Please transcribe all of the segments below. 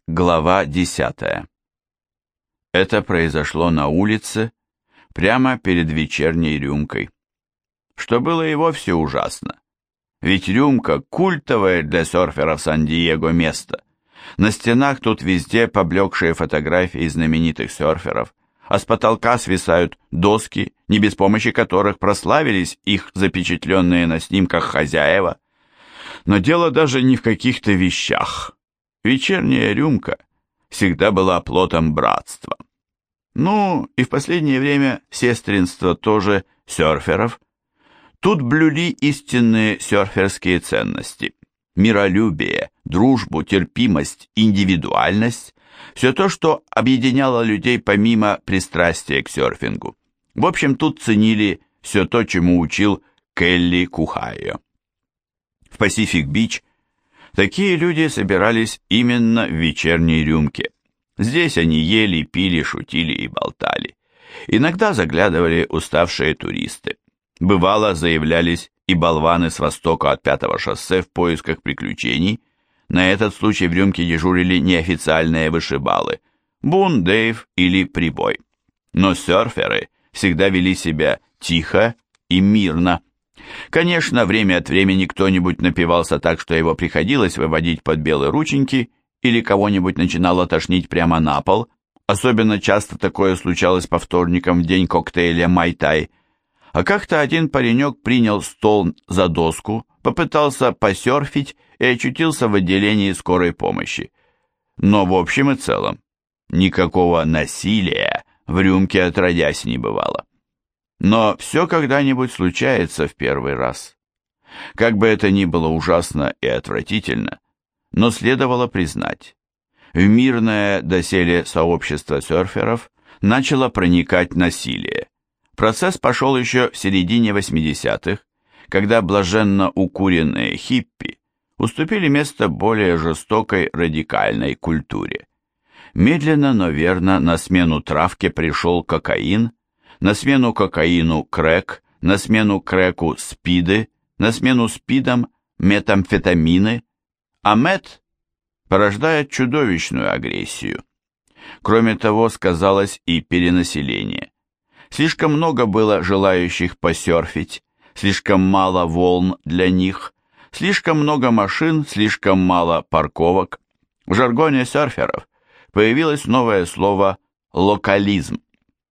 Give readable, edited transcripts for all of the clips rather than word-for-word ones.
Глава 10. Это произошло на улице, прямо перед вечерней рюмкой. Что было и вовсе ужасно. Ведь рюмка – культовое для серферов Сан-Диего место. На стенах тут везде поблекшие фотографии знаменитых серферов, а с потолка свисают доски, не без помощи которых прославились их запечатленные на снимках хозяева. Но дело даже не в каких-то вещах. Вечерняя рюмка всегда была плотом братства. Ну, и в последнее время сестринство тоже серферов. Тут блюли истинные серферские ценности. Миролюбие, дружбу, терпимость, индивидуальность. Все то, что объединяло людей помимо пристрастия к серфингу. В общем, тут ценили все то, чему учил Келли Кухайо. В Пасифик-Бич такие люди собирались именно в вечерней рюмке. Здесь они ели, пили, шутили и болтали. Иногда заглядывали уставшие туристы. Бывало, заявлялись и болваны с востока от 5-го шоссе в поисках приключений. На этот случай в рюмке дежурили неофициальные вышибалы – Бун, Дэйв или Прибой. Но серферы всегда вели себя тихо и мирно. Конечно, время от времени кто-нибудь напивался так, что его приходилось выводить под белые рученьки, или кого-нибудь начинало тошнить прямо на пол. Особенно часто такое случалось по вторникам в день коктейля «Майтай». А как-то один паренек принял стол за доску, попытался посерфить и очутился в отделении скорой помощи. Но в общем и целом никакого насилия в рюмке отродясь не бывало. Но все когда-нибудь случается в первый раз. Как бы это ни было ужасно и отвратительно, но следовало признать, в мирное доселе сообщество серферов начало проникать насилие. Процесс пошел еще в середине 80-х, когда блаженно укуренные хиппи уступили место более жестокой радикальной культуре. Медленно, но верно на смену травке пришел кокаин, на смену кокаину крэк, на смену крэку спиды, на смену спидам метамфетамины, а мет порождает чудовищную агрессию. Кроме того, сказалось и перенаселение. Слишком много было желающих посерфить, слишком мало волн для них, слишком много машин, слишком мало парковок. В жаргоне серферов появилось новое слово «локализм».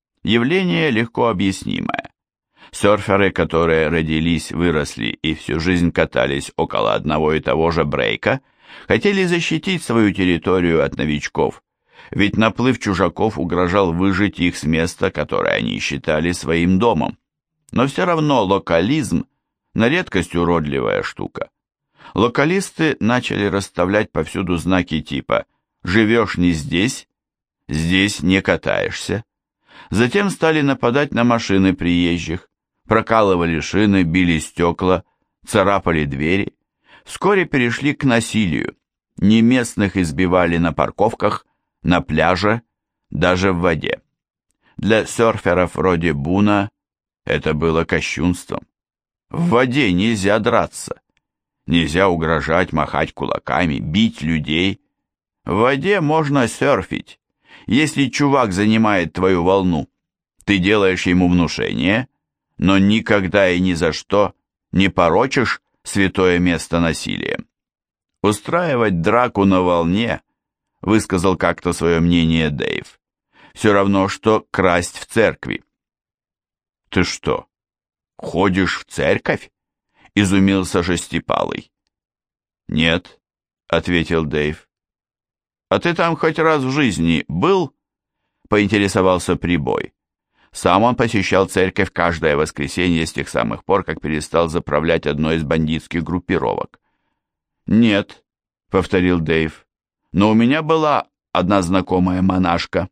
Явление легко объяснимое. Серферы, которые родились, выросли и всю жизнь катались около одного и того же брейка, хотели защитить свою территорию от новичков, ведь наплыв чужаков угрожал выжить их с места, которое они считали своим домом. Но все равно локализм на редкость уродливая штука. Локалисты начали расставлять повсюду знаки типа «живешь не здесь», «здесь не катаешься». Затем стали нападать на машины приезжих, прокалывали шины, били стекла, царапали двери. Вскоре перешли к насилию. Неместных избивали на парковках, на пляже, даже в воде. Для серферов вроде Буна это было кощунством. В воде нельзя драться, нельзя угрожать, махать кулаками, бить людей. В воде можно серфить. Если чувак занимает твою волну, ты делаешь ему внушение, но никогда и ни за что не порочишь святое место насилием. Устраивать драку на волне, высказал как-то свое мнение Дэйв, все равно, что красть в церкви. Ты что, ходишь в церковь? Изумился Шестипалый. Нет, ответил Дэйв. «А ты там хоть раз в жизни был?» — поинтересовался Прибой. Сам он посещал церковь каждое воскресенье с тех самых пор, как перестал заправлять одной из бандитских группировок. «Нет», — повторил Дэйв, — «но у меня была одна знакомая монашка».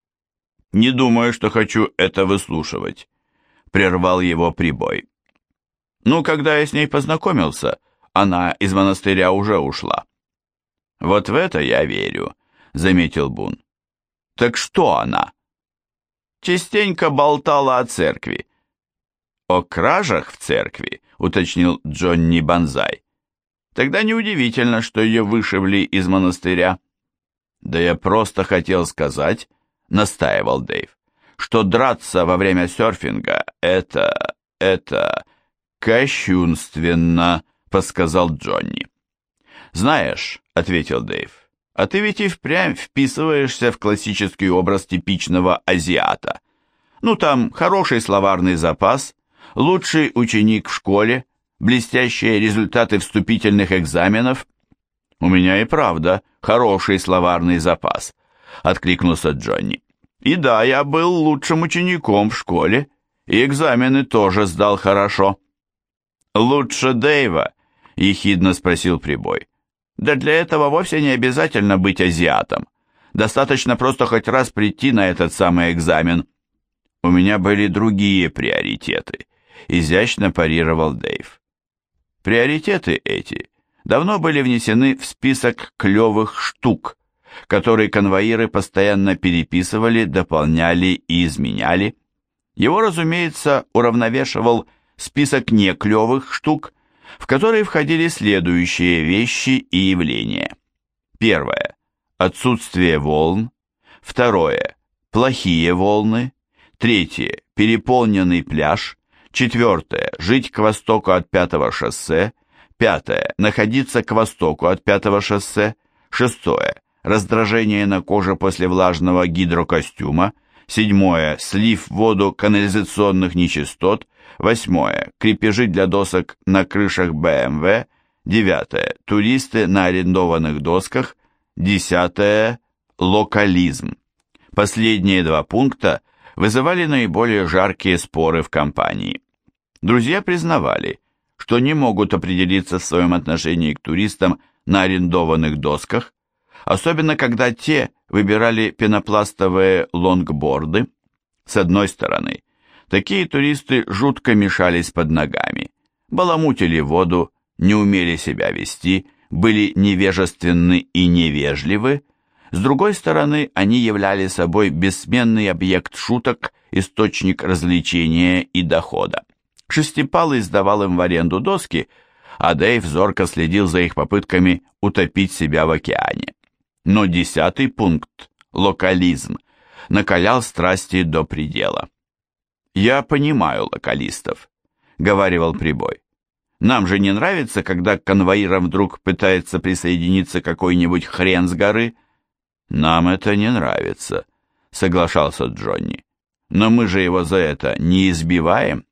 «Не думаю, что хочу это выслушивать», — прервал его Прибой. «Ну, когда я с ней познакомился, она из монастыря уже ушла». «Вот в это я верю», — заметил Бун. «Так что она?» «Частенько болтала о церкви». «О кражах в церкви», — уточнил Джонни Банзай. «Тогда неудивительно, что ее вышибли из монастыря». «Да я просто хотел сказать», — настаивал Дэйв, «что драться во время серфинга — это кощунственно», — подсказал Джонни. «Знаешь», — ответил Дэйв, «а ты ведь и впрямь вписываешься в классический образ типичного азиата. Ну там хороший словарный запас, лучший ученик в школе, блестящие результаты вступительных экзаменов». «У меня и правда хороший словарный запас», — откликнулся Джонни. «И да, я был лучшим учеником в школе, и экзамены тоже сдал хорошо». «Лучше Дэйва?» — ехидно спросил Прибой. «Да для этого вовсе не обязательно быть азиатом. Достаточно просто хоть раз прийти на этот самый экзамен». «У меня были другие приоритеты», — изящно парировал Дэйв. Приоритеты эти давно были внесены в список клевых штук, которые конвоиры постоянно переписывали, дополняли и изменяли. Его, разумеется, уравновешивал список неклевых штук, в которые входили следующие вещи и явления. Первое – отсутствие волн. Второе – плохие волны. Третье – переполненный пляж. Четвертое – жить к востоку от 5-го шоссе. Пятое – находиться к востоку от 5-го шоссе. Шестое – раздражение на коже после влажного гидрокостюма. Седьмое – слив в воду канализационных нечистот. Восьмое – крепежи для досок на крышах БМВ. Девятое – туристы на арендованных досках. Десятое – локализм. Последние два пункта вызывали наиболее жаркие споры в компании. Друзья признавали, что не могут определиться в своем отношении к туристам на арендованных досках, особенно когда те выбирали пенопластовые лонгборды. С одной стороны, такие туристы жутко мешались под ногами, баламутили воду, не умели себя вести, были невежественны и невежливы. С другой стороны, они являли собой бессменный объект шуток, источник развлечения и дохода. Шестипалый сдавал им в аренду доски, а Дэйв зорко следил за их попытками утопить себя в океане. Но 10-й пункт, локализм, накалял страсти до предела. «Я понимаю локалистов», — говаривал Прибой. «Нам же не нравится, когда к конвоирам вдруг пытается присоединиться какой-нибудь хрен с горы». «Нам это не нравится», — соглашался Джонни. «Но мы же его за это не избиваем,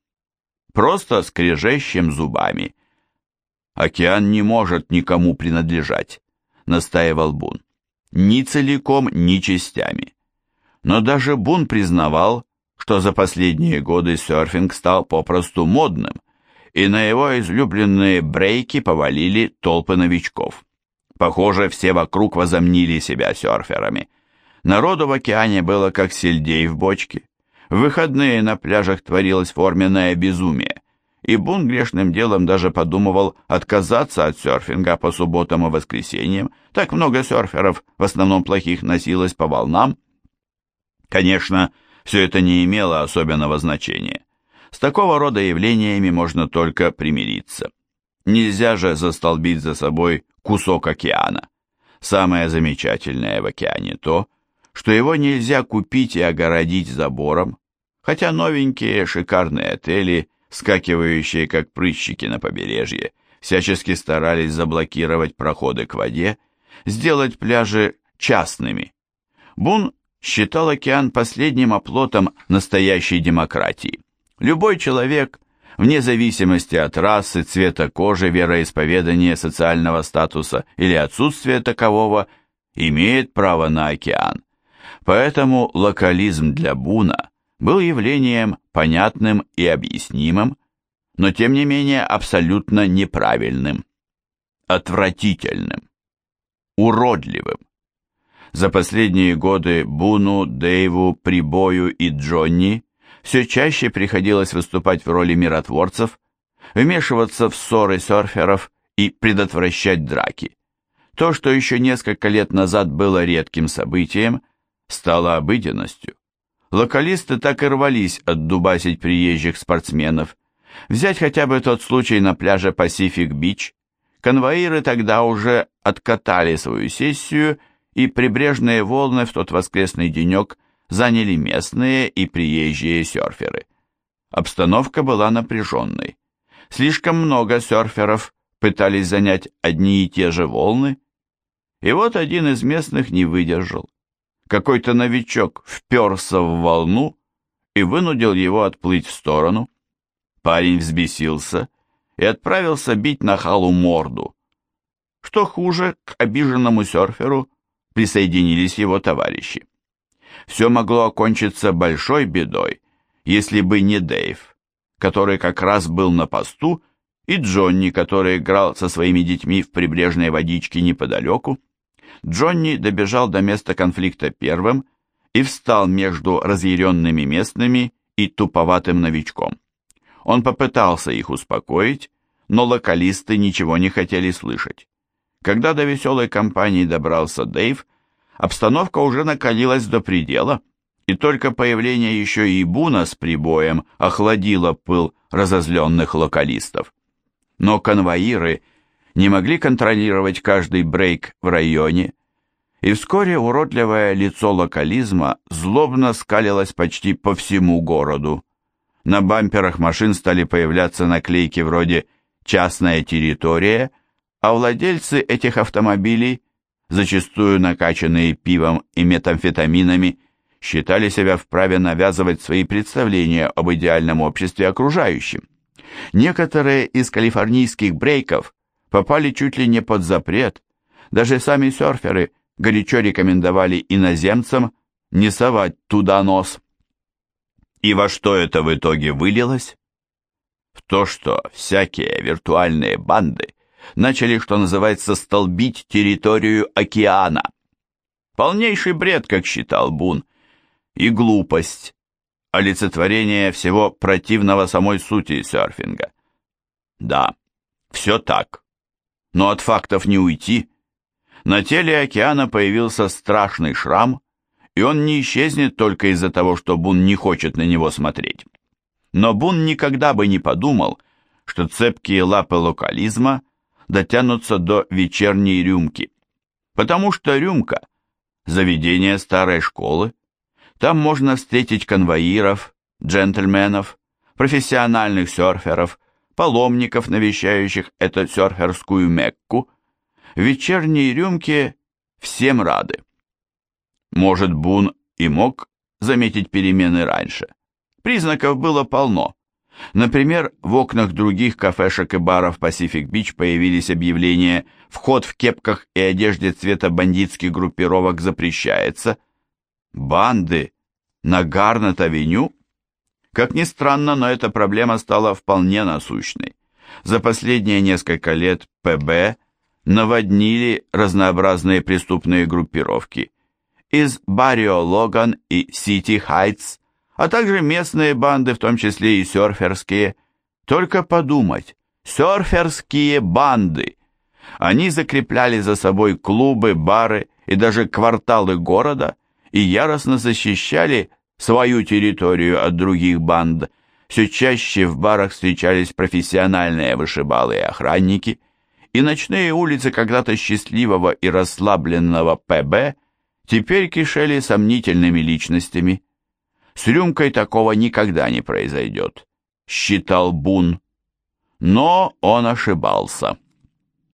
просто скрежещем зубами». «Океан не может никому принадлежать», — настаивал Бун. «Ни целиком, ни частями». Но даже Бун признавал, что за последние годы серфинг стал попросту модным, и на его излюбленные брейки повалили толпы новичков. Похоже, все вокруг возомнили себя серферами. Народу в океане было как сельдей в бочке. В выходные на пляжах творилось форменное безумие, и Бун грешным делом даже подумывал отказаться от серфинга по субботам и воскресеньям. Так много серферов, в основном плохих, носилось по волнам. Конечно, все это не имело особенного значения. С такого рода явлениями можно только примириться. Нельзя же застолбить за собой кусок океана. Самое замечательное в океане то, что его нельзя купить и огородить забором, хотя новенькие шикарные отели, скакивающие как прыщики на побережье, всячески старались заблокировать проходы к воде, сделать пляжи частными. Бун считал океан последним оплотом настоящей демократии. Любой человек, вне зависимости от расы, цвета кожи, вероисповедания, социального статуса или отсутствия такового, имеет право на океан. Поэтому локализм для Буна был явлением понятным и объяснимым, но тем не менее абсолютно неправильным, отвратительным, уродливым. За последние годы Буну, Дэйву, Прибою и Джонни все чаще приходилось выступать в роли миротворцев, вмешиваться в ссоры серферов и предотвращать драки. То, что еще несколько лет назад было редким событием, стало обыденностью. Локалисты так и рвались отдубасить приезжих спортсменов. Взять хотя бы тот случай на пляже Пасифик-Бич. Конвоиры тогда уже откатали свою сессию и прибрежные волны в тот воскресный денек заняли местные и приезжие серферы. Обстановка была напряженной. Слишком много серферов пытались занять одни и те же волны, и вот один из местных не выдержал. Какой-то новичок вперся в волну и вынудил его отплыть в сторону. Парень взбесился и отправился бить нахалу морду. Что хуже, к обиженному серферу присоединились его товарищи. Все могло окончиться большой бедой, если бы не Дэйв, который как раз был на посту, и Джонни, который играл со своими детьми в прибрежной водичке неподалеку. Джонни добежал до места конфликта первым и встал между разъяренными местными и туповатым новичком. Он попытался их успокоить, но локалисты ничего не хотели слышать. Когда до веселой компании добрался Дэйв, обстановка уже накалилась до предела, и только появление еще и Буна с прибоем охладило пыл разозленных локалистов. Но конвоиры не могли контролировать каждый брейк в районе, и вскоре уродливое лицо локализма злобно скалилось почти по всему городу. На бамперах машин стали появляться наклейки вроде «частная территория», а владельцы этих автомобилей, зачастую накачанные пивом и метамфетаминами, считали себя вправе навязывать свои представления об идеальном обществе окружающим. Некоторые из калифорнийских брейков попали чуть ли не под запрет. Даже сами серферы горячо рекомендовали иноземцам не совать туда нос. И во что это в итоге вылилось? В то, что всякие виртуальные банды начали, что называется, столбить территорию океана. Полнейший бред, как считал Бун, и глупость, олицетворение всего противного самой сути серфинга. Да, все так, но от фактов не уйти. На теле океана появился страшный шрам, и он не исчезнет только из-за того, что Бун не хочет на него смотреть. Но Бун никогда бы не подумал, что цепкие лапы локализма дотянутся до вечерней рюмки. Потому что рюмка – заведение старой школы. Там можно встретить конвоиров, джентльменов, профессиональных серферов, паломников, навещающих эту серферскую Мекку. В вечерней рюмке всем рады. Может, Бун и мог заметить перемены раньше. Признаков было полно. Например, в окнах других кафешек и баров Пасифик-Бич появились объявления «Вход в кепках и одежде цвета бандитских группировок запрещается». Банды на Гарнет-авеню? Как ни странно, но эта проблема стала вполне насущной. За последние несколько лет ПБ наводнили разнообразные преступные группировки из Баррио Логан и Сити Хайтс, а также местные банды, в том числе и серферские. Только подумать, серферские банды! Они закрепляли за собой клубы, бары и даже кварталы города и яростно защищали свою территорию от других банд. Все чаще в барах встречались профессиональные вышибалы и охранники, и ночные улицы когда-то счастливого и расслабленного ПБ теперь кишели сомнительными личностями. С рюмкой такого никогда не произойдет, считал Бун. Но он ошибался.